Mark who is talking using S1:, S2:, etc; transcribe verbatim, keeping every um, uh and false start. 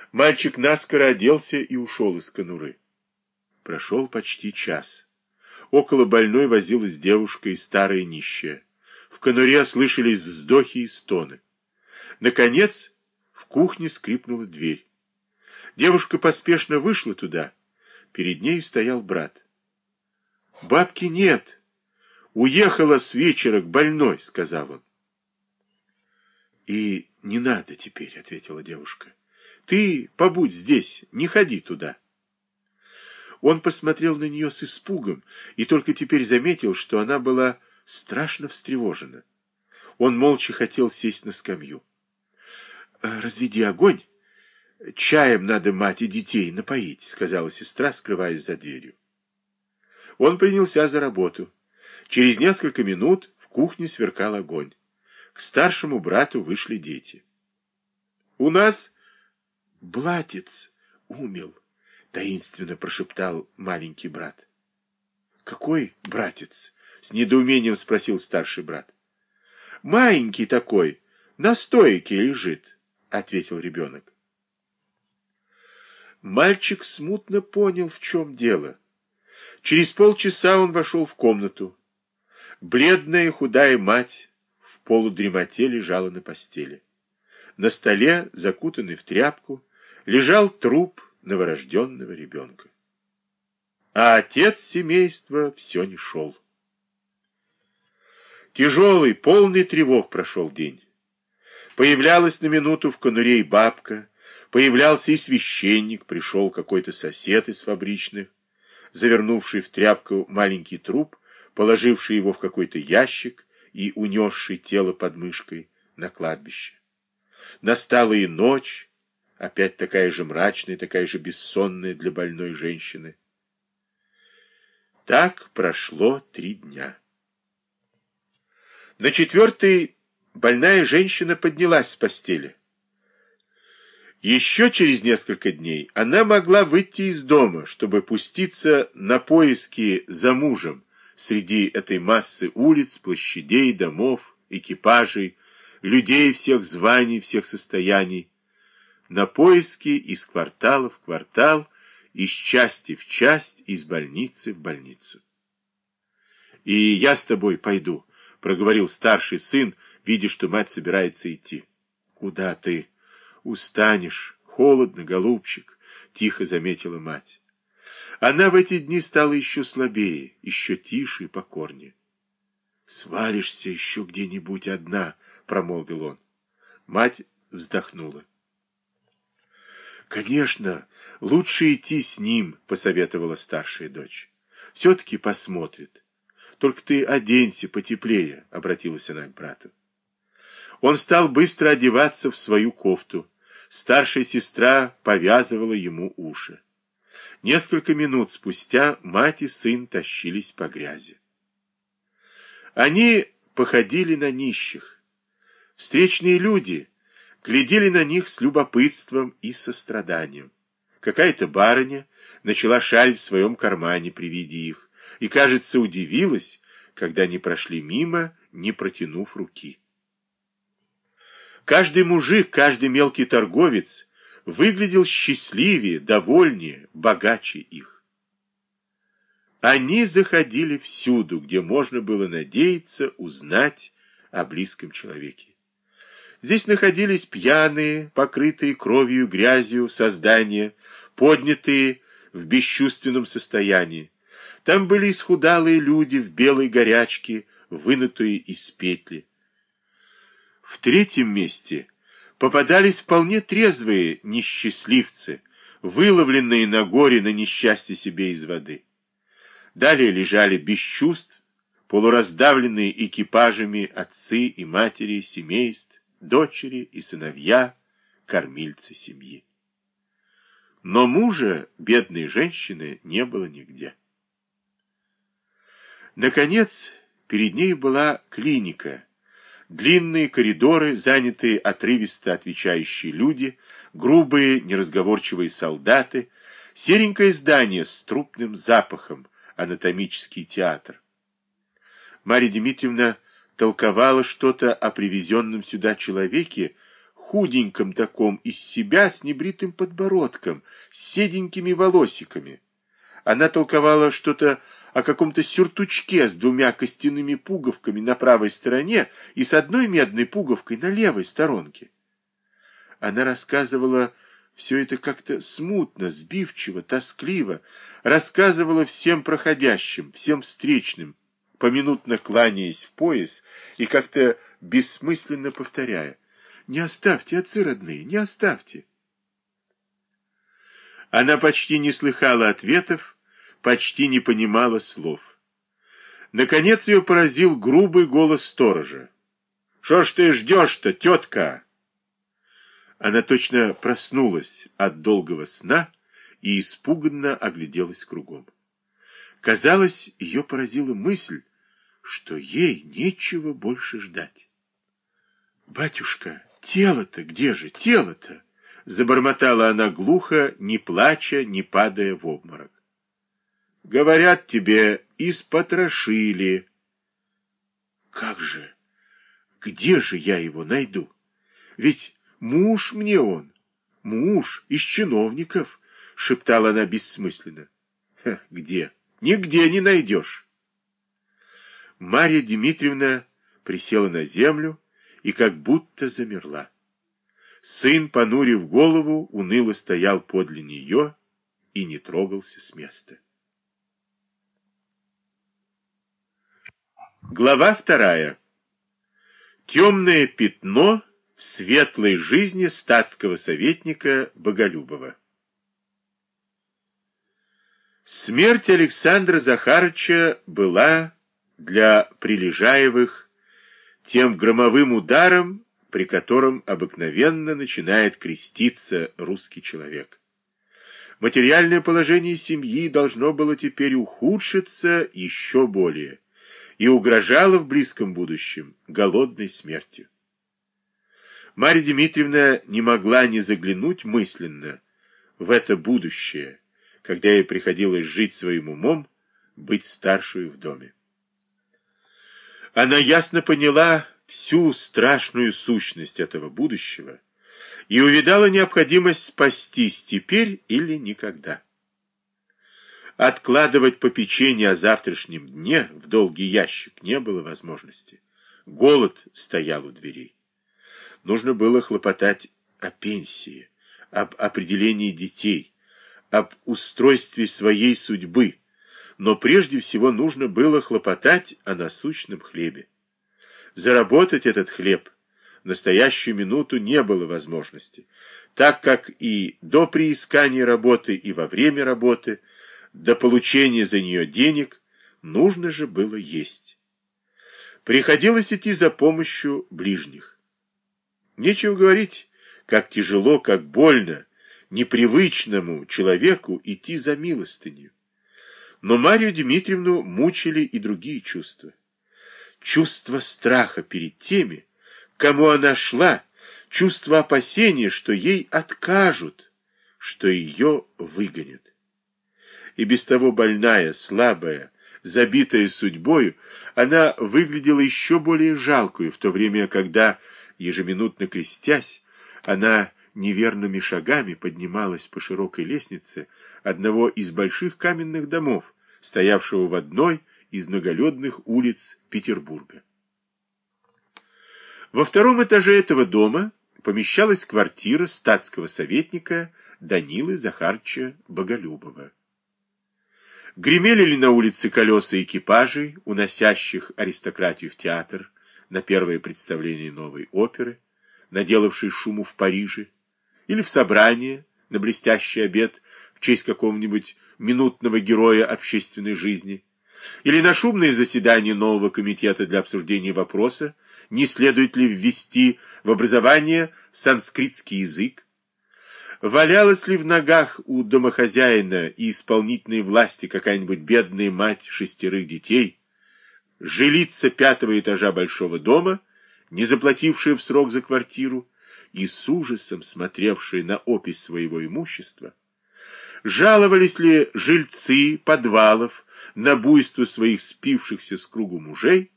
S1: Мальчик наскоро оделся и ушел из конуры. Прошел почти час. Около больной возилась девушка и старая нищая. В конуре слышались вздохи и стоны. Наконец, в кухне скрипнула дверь. Девушка поспешно вышла туда. Перед ней стоял брат. «Бабки нет. Уехала с вечера к больной», — сказал он. «И не надо теперь», — ответила девушка. «Ты побудь здесь, не ходи туда». Он посмотрел на нее с испугом и только теперь заметил, что она была страшно встревожена. Он молча хотел сесть на скамью. «Разведи огонь. Чаем надо мать и детей напоить», — сказала сестра, скрываясь за дверью. Он принялся за работу. Через несколько минут в кухне сверкал огонь. К старшему брату вышли дети. «У нас братец умел», — таинственно прошептал маленький брат. «Какой братец?» — с недоумением спросил старший брат. «Маленький такой, на стойке лежит», — ответил ребенок. Мальчик смутно понял, в чем дело. Через полчаса он вошел в комнату. Бледная худая мать в полудремоте лежала на постели. На столе, закутанный в тряпку, лежал труп новорожденного ребенка. А отец семейства все не шел. Тяжелый, полный тревог прошел день. Появлялась на минуту в конуре и бабка, появлялся и священник, пришел какой-то сосед из фабричных, завернувший в тряпку маленький труп, положивший его в какой-то ящик и унесший тело под мышкой на кладбище. Настала и ночь, опять такая же мрачная, такая же бессонная для больной женщины. Так прошло три дня. На четвертый больная женщина поднялась с постели. Еще через несколько дней она могла выйти из дома, чтобы пуститься на поиски за мужем среди этой массы улиц, площадей, домов, экипажей, людей всех званий, всех состояний, на поиски из квартала в квартал, из части в часть, из больницы в больницу. «И я с тобой пойду», — проговорил старший сын, видя, что мать собирается идти. «Куда ты? Устанешь. Холодно, голубчик», — тихо заметила мать. Она в эти дни стала еще слабее, еще тише и покорнее. «Свалишься еще где-нибудь одна», — промолвил он. Мать вздохнула. «Конечно, лучше идти с ним», — посоветовала старшая дочь. «Все-таки посмотрит. Только ты оденься потеплее», — обратилась она к брату. Он стал быстро одеваться в свою кофту. Старшая сестра повязывала ему уши. Несколько минут спустя мать и сын тащились по грязи. Они походили на нищих. Встречные люди глядели на них с любопытством и состраданием. Какая-то барыня начала шарить в своем кармане при виде их и, кажется, удивилась, когда они прошли мимо, не протянув руки. Каждый мужик, каждый мелкий торговец выглядел счастливее, довольнее, богаче их. Они заходили всюду, где можно было надеяться узнать о близком человеке. Здесь находились пьяные, покрытые кровью и грязью создания, поднятые в бесчувственном состоянии. Там были исхудалые люди в белой горячке, вынутые из петли. В третьем месте попадались вполне трезвые несчастливцы, выловленные на горе на несчастье себе из воды. Далее лежали без чувств, полураздавленные экипажами отцы и матери семейств, дочери и сыновья, кормильцы семьи. Но мужа бедной женщины не было нигде. Наконец, перед ней была клиника. Длинные коридоры, занятые отрывисто отвечающие люди, грубые, неразговорчивые солдаты, серенькое здание с трупным запахом, анатомический театр. Марья Дмитриевна толковала что-то о привезенном сюда человеке, худеньком таком из себя, с небритым подбородком, с седенькими волосиками. Она толковала что-то о каком-то сюртучке с двумя костяными пуговками на правой стороне и с одной медной пуговкой на левой сторонке. Она рассказывала все это как-то смутно, сбивчиво, тоскливо, рассказывала всем проходящим, всем встречным, поминутно кланяясь в пояс и как-то бессмысленно повторяя: «Не оставьте, отцы родные, не оставьте». Она почти не слыхала ответов, почти не понимала слов. Наконец ее поразил грубый голос сторожа. «Что ж ты ждешь-то, тетка?» Она точно проснулась от долгого сна и испуганно огляделась кругом. Казалось, ее поразила мысль, что ей нечего больше ждать. «Батюшка, тело-то где же, тело-то?» Забормотала она глухо, не плача, не падая в обморок. «Говорят тебе, испотрошили». «Как же? Где же я его найду? Ведь муж мне он, муж из чиновников», — шептала она бессмысленно. «Ха, где? Нигде не найдешь». Марья Дмитриевна присела на землю и как будто замерла. Сын, понурив голову, уныло стоял подле нее и не трогался с места. Глава вторая. Темное пятно в светлой жизни статского советника Боголюбова. Смерть Александра Захарыча была для Прилежаевых тем громовым ударом, при котором обыкновенно начинает креститься русский человек. Материальное положение семьи должно было теперь ухудшиться еще более и угрожало в близком будущем голодной смертью. Марья Дмитриевна не могла не заглянуть мысленно в это будущее, когда ей приходилось жить своим умом, быть старшую в доме. Она ясно поняла всю страшную сущность этого будущего и увидала необходимость спастись теперь или никогда. Откладывать попечение о завтрашнем дне в долгий ящик не было возможности. Голод стоял у дверей. Нужно было хлопотать о пенсии, об определении детей, об устройстве своей судьбы, но прежде всего нужно было хлопотать о насущном хлебе. Заработать этот хлеб в настоящую минуту не было возможности, так как и до приискания работы, и во время работы, до получения за нее денег, нужно же было есть. Приходилось идти за помощью ближних. Нечего говорить, как тяжело, как больно непривычному человеку идти за милостынью. Но Марью Дмитриевну мучили и другие чувства. Чувство страха перед теми, кому она шла, чувство опасения, что ей откажут, что ее выгонят. И без того больная, слабая, забитая судьбою, она выглядела еще более жалкую в то время, когда, ежеминутно крестясь, она неверными шагами поднималась по широкой лестнице одного из больших каменных домов, стоявшего в одной из многолюдных улиц Петербурга. Во втором этаже этого дома помещалась квартира статского советника Данилы Захарыча Боголюбова. Гремели ли на улице колеса экипажей, уносящих аристократию в театр на первое представление новой оперы, наделавшей шуму в Париже, или в собрание на блестящий обед в честь какого-нибудь минутного героя общественной жизни, или на шумное заседание нового комитета для обсуждения вопроса, не следует ли ввести в образование санскритский язык, валялась ли в ногах у домохозяина и исполнительной власти какая-нибудь бедная мать шестерых детей, жилица пятого этажа большого дома, не заплатившая в срок за квартиру и с ужасом смотревшая на опись своего имущества, жаловались ли жильцы подвалов на буйство своих спившихся с кругу мужей,